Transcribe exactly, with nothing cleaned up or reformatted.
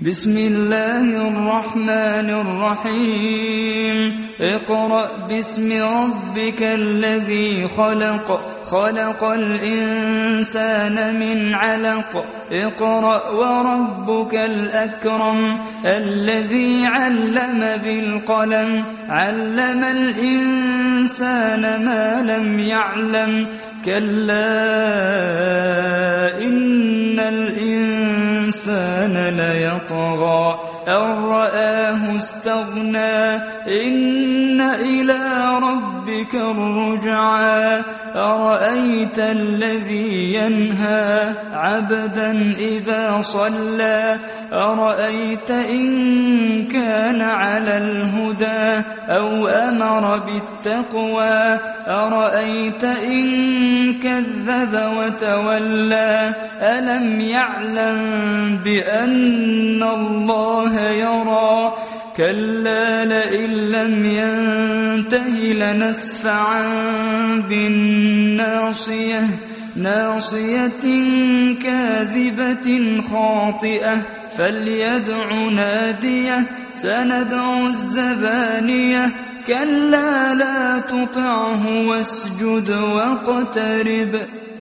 بسم الله الرحمن الرحيم اقرأ باسم ربك الذي خلق خلق الإنسان من علق اقرأ وربك الأكرم الذي علم بالقلم علم الإنسان ما لم يعلم كلا إن الإنسان ليطغى أن رآه استغنى إن إلى ربك الرجعى أرأيت الذي ينهى عبدا إذا صلى أرأيت إن كان على الهدى أو أمر بالتقوى أرأيت إن كذب وتولى ألم يعلم بأن الله يرى كلا لئن لم ينته لنسفعا بالناصية ناصية كاذبة خاطئة فليدع ناديه سندع الزبانية كلا لا تطعه واسجد واقترب